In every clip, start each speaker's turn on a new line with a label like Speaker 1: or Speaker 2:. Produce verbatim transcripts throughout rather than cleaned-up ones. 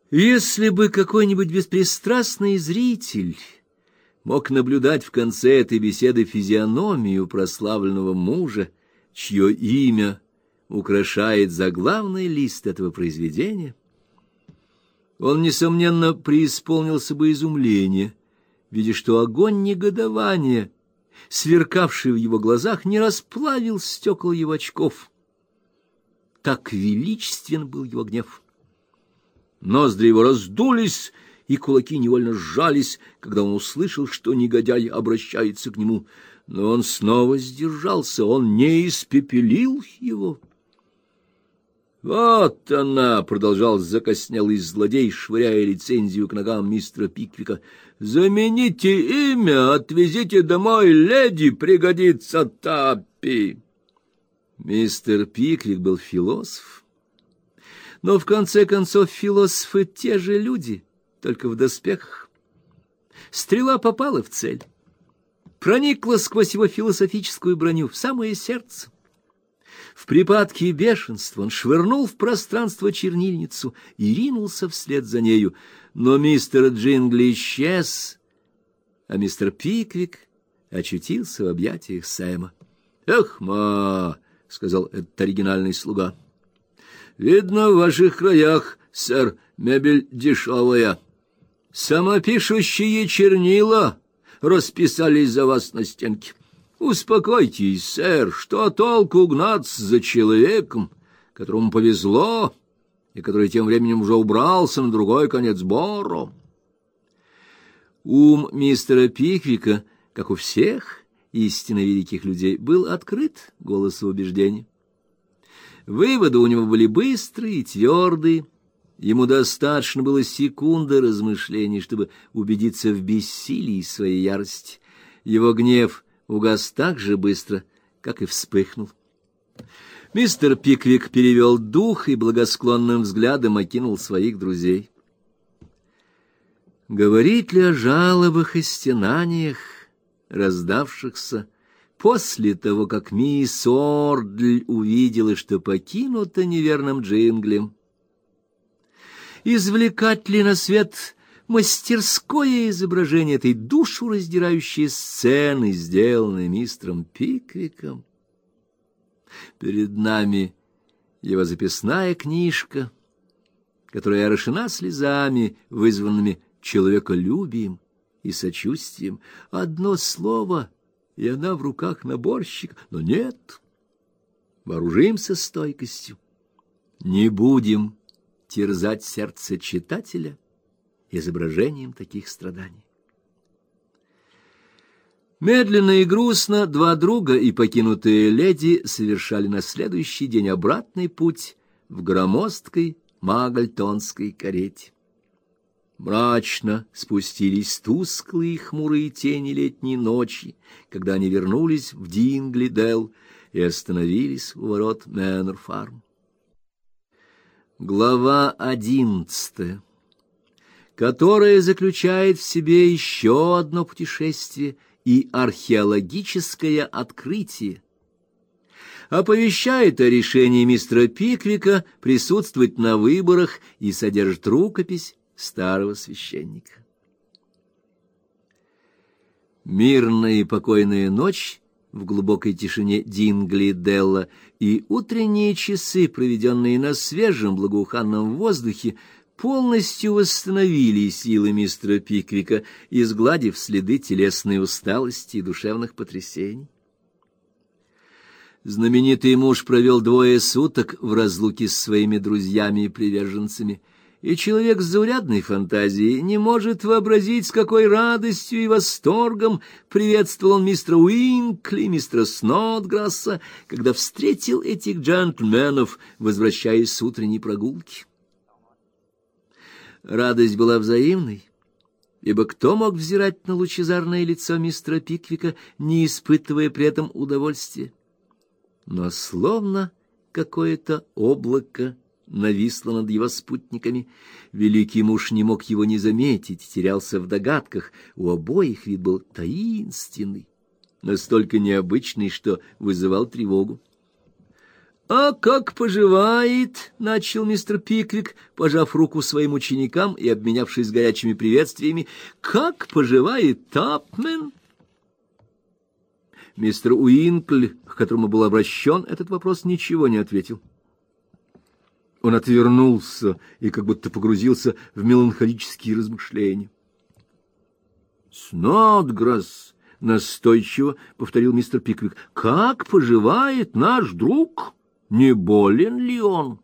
Speaker 1: Если бы какой-нибудь беспристрастный зритель мог наблюдать в конце этой беседы физиономию прославленного мужа, чье имя украшает заглавный лист этого произведения, он, несомненно, преисполнился бы изумления, видя, что огонь негодования, сверкавший в его глазах, не расплавил стекол его очков. Так величествен был его гнев. Ноздри его раздулись, и кулаки невольно сжались, когда он услышал, что негодяй обращается к нему. Но он снова сдержался, он не испепелил его. «Вот она!» — продолжал закоснелый злодей, швыряя рецензию к ногам мистера Пиквика. «Замените имя, отвезите домой леди, пригодится Таппи!» Мистер Пиквик был философ. Но в конце концов философы те же люди, только в доспехах. Стрела попала в цель, проникла сквозь его философическую броню в самое сердце. В припадке бешенства он швырнул в пространство чернильницу и ринулся вслед за нею, но мистер Джингли исчез, а мистер Пиквик очутился в объятиях Сэма. «Эх, ма!» — сказал этот оригинальный слуга. «Видно, в ваших краях, сэр, мебель дешевая. Самопишущие чернила расписались за вас на стенке. Успокойтесь, сэр, что толку гнаться за человеком, которому повезло, и который тем временем уже убрался на другой конец Борро». Ум мистера Пиквика, как у всех истинно великих людей, был открыт голосу убеждения. Выводы у него были быстрые и твердые. Ему достаточно было секунды размышлений, чтобы убедиться в бессилии своей ярости. Его гнев угас так же быстро, как и вспыхнул. Мистер Пиквик перевел дух и благосклонным взглядом окинул своих друзей. Говорить ли о жалобах и стенаниях, раздавшихся после того, как мисс Ордль увидела, что покинута неверным Джинглем? Извлекать ли на свет мастерское изображение этой душу раздирающей сцены, сделанной мистером Пиквиком? Перед нами его записная книжка, которая орошена слезами, вызванными человеколюбием и сочувствием. Одно слово — и она в руках наборщика. Но нет, вооружимся стойкостью. Не будем терзать сердце читателя изображением таких страданий. Медленно и грустно два друга и покинутые леди совершали на следующий день обратный путь в громоздкой магальтонской карете. Мрачно спустились тусклые и хмурые тени летней ночи, когда они вернулись в Дингли-Делл и остановились у ворот Мэннер-Фарм. Глава одиннадцатая, которая заключает в себе еще одно путешествие и археологическое открытие, оповещает о решении мистера Пиквика присутствовать на выборах и содержит рукопись старого священника. Мирная и покойная ночь в глубокой тишине Дингли-Делла и утренние часы, проведенные на свежем благоуханном воздухе, полностью восстановили силы мистера Пиквика, изгладив следы телесной усталости и душевных потрясений. Знаменитый муж провел двое суток в разлуке с своими друзьями и приверженцами, и человек с заурядной фантазией не может вообразить, с какой радостью и восторгом приветствовал он мистера Уинкли, мистера Снодграсса, когда встретил этих джентльменов, возвращаясь с утренней прогулки. Радость была взаимной, ибо кто мог взирать на лучезарное лицо мистера Пиквика, не испытывая при этом удовольствия? Но словно какое-то облако нависло над его спутниками. Великий муж не мог его не заметить, терялся в догадках. У обоих вид был таинственный, настолько необычный, что вызывал тревогу. «А как поживает?» — начал мистер Пиквик, пожав руку своим ученикам и обменявшись горячими приветствиями. «Как поживает Тапмен?» Мистер Уинкль, к которому был обращен этот вопрос, ничего не ответил. Он отвернулся и как будто погрузился в меланхолические размышления. «Снодграсс!» — настойчиво повторил мистер Пиквик. «Как поживает наш друг? Не болен ли он?»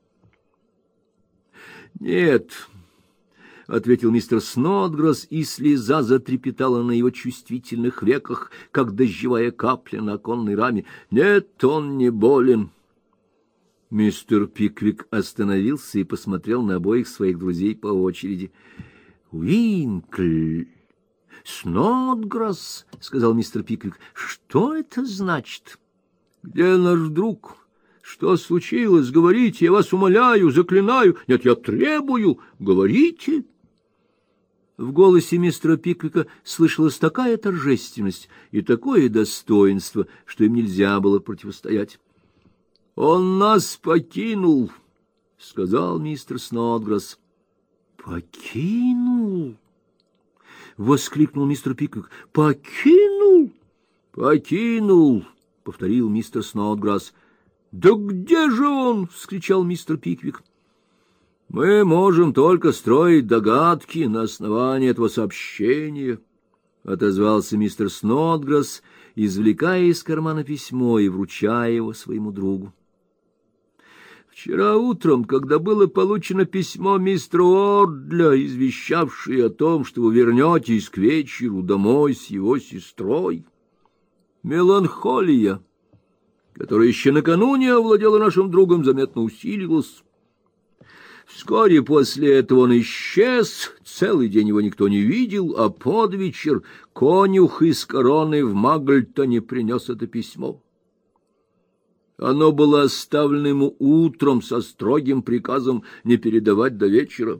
Speaker 1: «Нет», — ответил мистер Снодграсс, и слеза затрепетала на его чувствительных веках, как дождевая капля на оконной раме. «Нет, он не болен». Мистер Пиквик остановился и посмотрел на обоих своих друзей по очереди. «Уинкль! Снодграсс!» — сказал мистер Пиквик. «Что это значит?» «Где наш друг? Что случилось? Говорите, я вас умоляю, заклинаю. Нет, я требую. Говорите!» В голосе мистера Пиквика слышалась такая торжественность и такое достоинство, что им нельзя было противостоять. «Он нас покинул», — сказал мистер Снодграсс. «Покинул?» — воскликнул мистер Пиквик. «Покинул?» «Покинул», — повторил мистер Снодграсс. «Да где же он?» — вскричал мистер Пиквик. «Мы можем только строить догадки на основании этого сообщения», — отозвался мистер Снодграсс, извлекая из кармана письмо и вручая его своему другу. «Вчера утром, когда было получено письмо мистера Ордля, извещавшее о том, что вы вернетесь к вечеру домой с его сестрой, меланхолия, которая еще накануне овладела нашим другом, заметно усилилась. Вскоре после этого он исчез, целый день его никто не видел, а под вечер конюх из Короны в Магльтоне принес это письмо. Оно было оставлено ему утром со строгим приказом не передавать до вечера».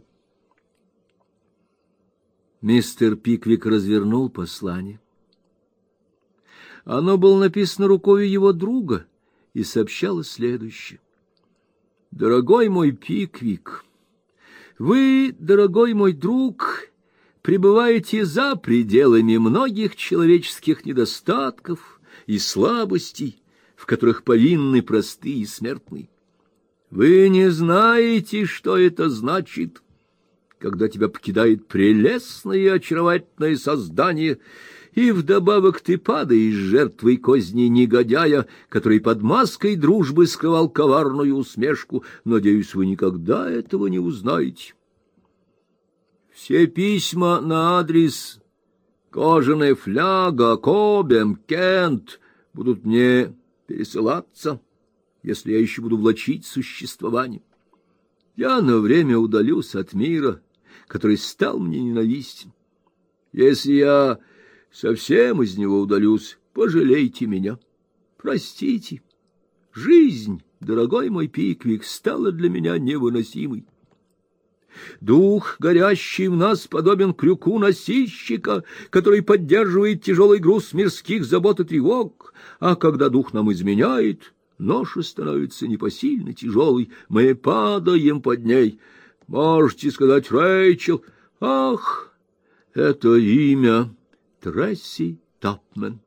Speaker 1: Мистер Пиквик развернул послание. Оно было написано рукой его друга и сообщало следующее. «Дорогой мой Пиквик, вы, дорогой мой друг, пребываете за пределами многих человеческих недостатков и слабостей, в которых повинны простые смертные. Вы не знаете, что это значит, когда тебя покидает прелестное и очаровательное создание, и вдобавок ты падаешь жертвой козни негодяя, который под маской дружбы скрывал коварную усмешку. Надеюсь, вы никогда этого не узнаете. Все письма на адрес Кожаная фляга, Кобем, Кент будут мне пересылаться, если я еще буду влачить существование. Я на время удалюсь от мира, который стал мне ненавистен. Если я совсем из него удалюсь, пожалейте меня, простите. Жизнь, дорогой мой Пиквик, стала для меня невыносимой. Дух, горящий в нас, подобен крюку носильщика, который поддерживает тяжелый груз мирских забот и тревог, а когда дух нам изменяет, ноша становится непосильно тяжелой, мы падаем под ней. Можете сказать, Рэйчел, ах, это имя Тресси Тапмен.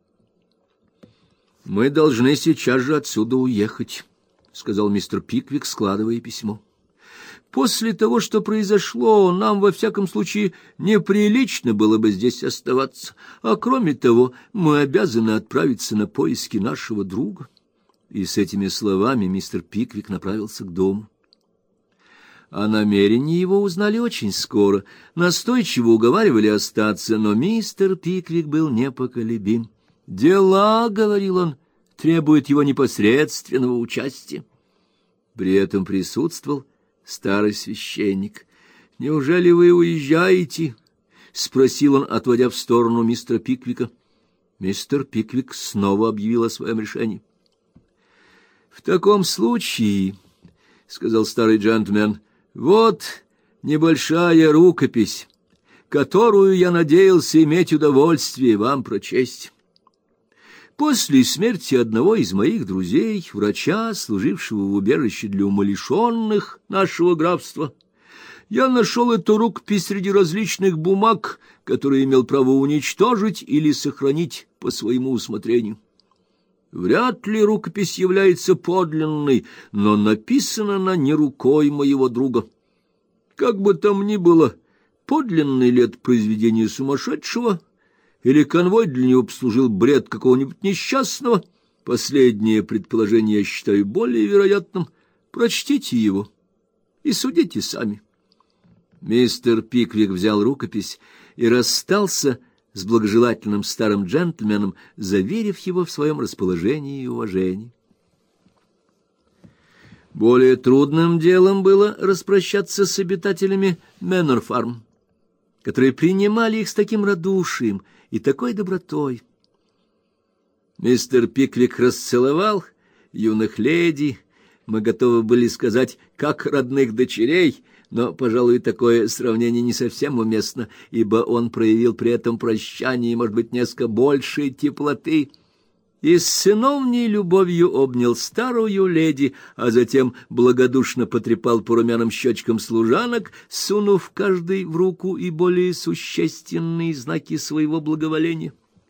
Speaker 1: Мы должны сейчас же отсюда уехать, сказал мистер Пиквик, складывая письмо. После того, что произошло, нам, во всяком случае, неприлично было бы здесь оставаться, а кроме того, мы обязаны отправиться на поиски нашего друга. И с этими словами мистер Пиквик направился к дому. О намерении его узнали очень скоро, настойчиво уговаривали остаться, но мистер Пиквик был непоколебим. «Дела, — говорил он, — требуют его непосредственного участия». При этом присутствовал старый священник. «Неужели вы уезжаете?» — спросил он, отводя в сторону мистера Пиквика. Мистер Пиквик снова объявил о своем решении. «В таком случае, — сказал старый джентльмен, — вот небольшая рукопись, которую я надеялся иметь удовольствие вам прочесть. После смерти одного из моих друзей, врача, служившего в убежище для умалишенных нашего графства, я нашел эту рукопись среди различных бумаг, которые имел право уничтожить или сохранить по своему усмотрению. Вряд ли рукопись является подлинной, но написана она не рукой моего друга. Как бы там ни было, подлинный ли это произведение сумасшедшего, или конвой для него послужил бред какого-нибудь несчастного, последнее предположение я считаю более вероятным. Прочтите его и судите сами. Мистер Пиквик взял рукопись и расстался с благожелательным старым джентльменом, заверив его в своем расположении и уважении. Более трудным делом было распрощаться с обитателями Мэннер-фарм, которые принимали их с таким радушием и такой добротой. Мистер Пиквик расцеловал юных леди, мы готовы были сказать, как родных дочерей, но, пожалуй, такое сравнение не совсем уместно, ибо он проявил при этом прощании, может быть, несколько большей теплоты, и с сыновней любовью обнял старую леди, а затем благодушно потрепал по румяным щечкам служанок, сунув каждой в руку и более существенные знаки своего благоволения.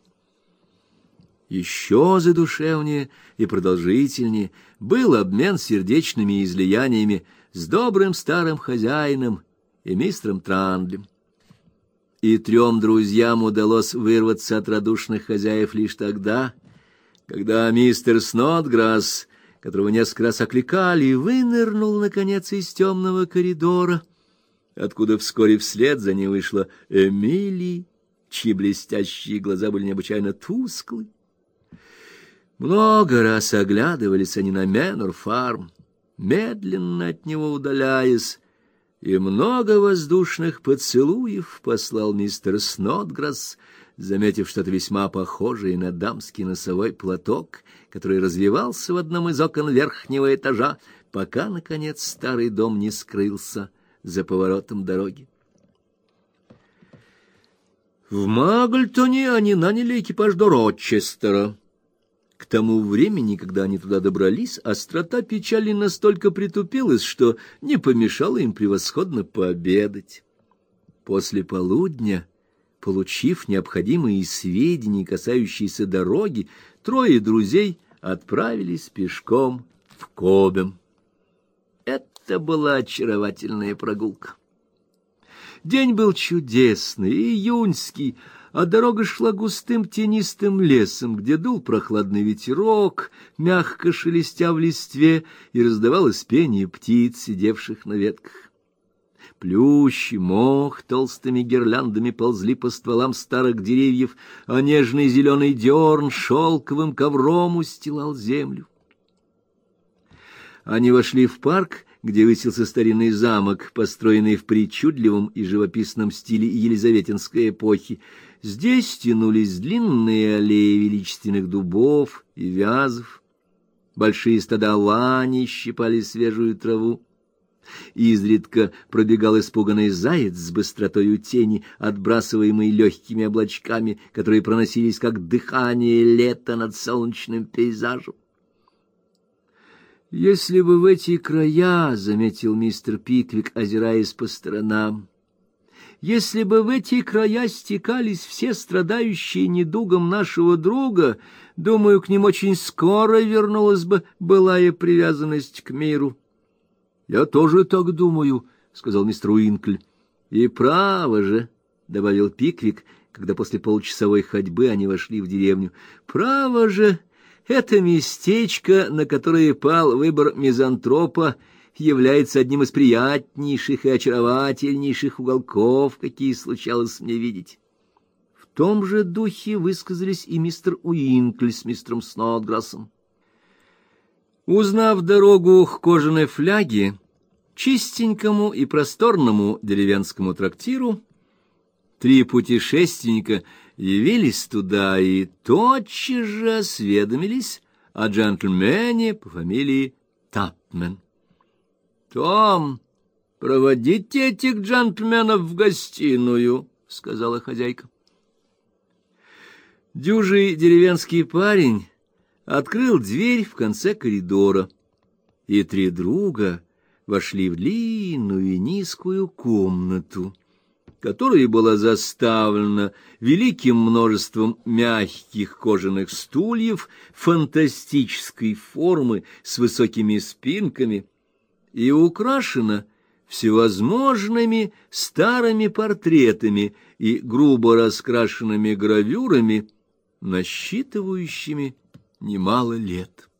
Speaker 1: Еще задушевнее и продолжительнее был обмен сердечными излияниями с добрым старым хозяином и мистером Трандлем. И трем друзьям удалось вырваться от радушных хозяев лишь тогда, когда мистер Снодграсс, которого несколько раз окликали, вынырнул, наконец, из темного коридора, откуда вскоре вслед за ней вышла Эмили, чьи блестящие глаза были необычайно тусклы. Много раз оглядывались они на Мэннер-фарм, медленно от него удаляясь, и много воздушных поцелуев послал мистер Снодграсс, заметив что-то весьма похожее на дамский носовой платок, который развевался в одном из окон верхнего этажа, пока, наконец, старый дом не скрылся за поворотом дороги. В Магльтоне они наняли экипаж до Рочестера. К тому времени, когда они туда добрались, острота печали настолько притупилась, что не помешало им превосходно пообедать. После полудня, получив необходимые сведения, касающиеся дороги, трое друзей отправились пешком в Кобем. Это была очаровательная прогулка. День был чудесный, июньский, а дорога шла густым тенистым лесом, где дул прохладный ветерок, мягко шелестя в листве, и раздавалось пение птиц, сидевших на ветках. Плющ и мох толстыми гирляндами ползли по стволам старых деревьев, а нежный зеленый дерн шелковым ковром устилал землю. Они вошли в парк, где высился старинный замок, построенный в причудливом и живописном стиле елизаветинской эпохи. Здесь тянулись длинные аллеи величественных дубов и вязов, большие стада лани щипали свежую траву. Изредка пробегал испуганный заяц с быстротою тени, отбрасываемый легкими облачками, которые проносились как дыхание лета над солнечным пейзажем. «Если бы в эти края, — заметил мистер Пиквик, озираясь по сторонам, — если бы в эти края стекались все страдающие недугом нашего друга, думаю, к ним очень скоро вернулась бы былая привязанность к миру». — Я тоже так думаю, — сказал мистер Уинкль. — И право же, — добавил Пиквик, когда после получасовой ходьбы они вошли в деревню, — право же, это местечко, на которое пал выбор мизантропа, является одним из приятнейших и очаровательнейших уголков, какие случалось мне видеть. В том же духе высказались и мистер Уинкль с мистером Снодграссом. Узнав дорогу к кожаной фляге, чистенькому и просторному деревенскому трактиру, три путешественника явились туда и тотчас же осведомились о джентльмене по фамилии Тапмен. — Том, проводите этих джентльменов в гостиную, — сказала хозяйка. Дюжий деревенский парень открыл дверь в конце коридора, и три друга вошли в длинную и низкую комнату, которая была заставлена великим множеством мягких кожаных стульев фантастической формы с высокими спинками и украшена всевозможными старыми портретами и грубо раскрашенными гравюрами, насчитывающими немало лет.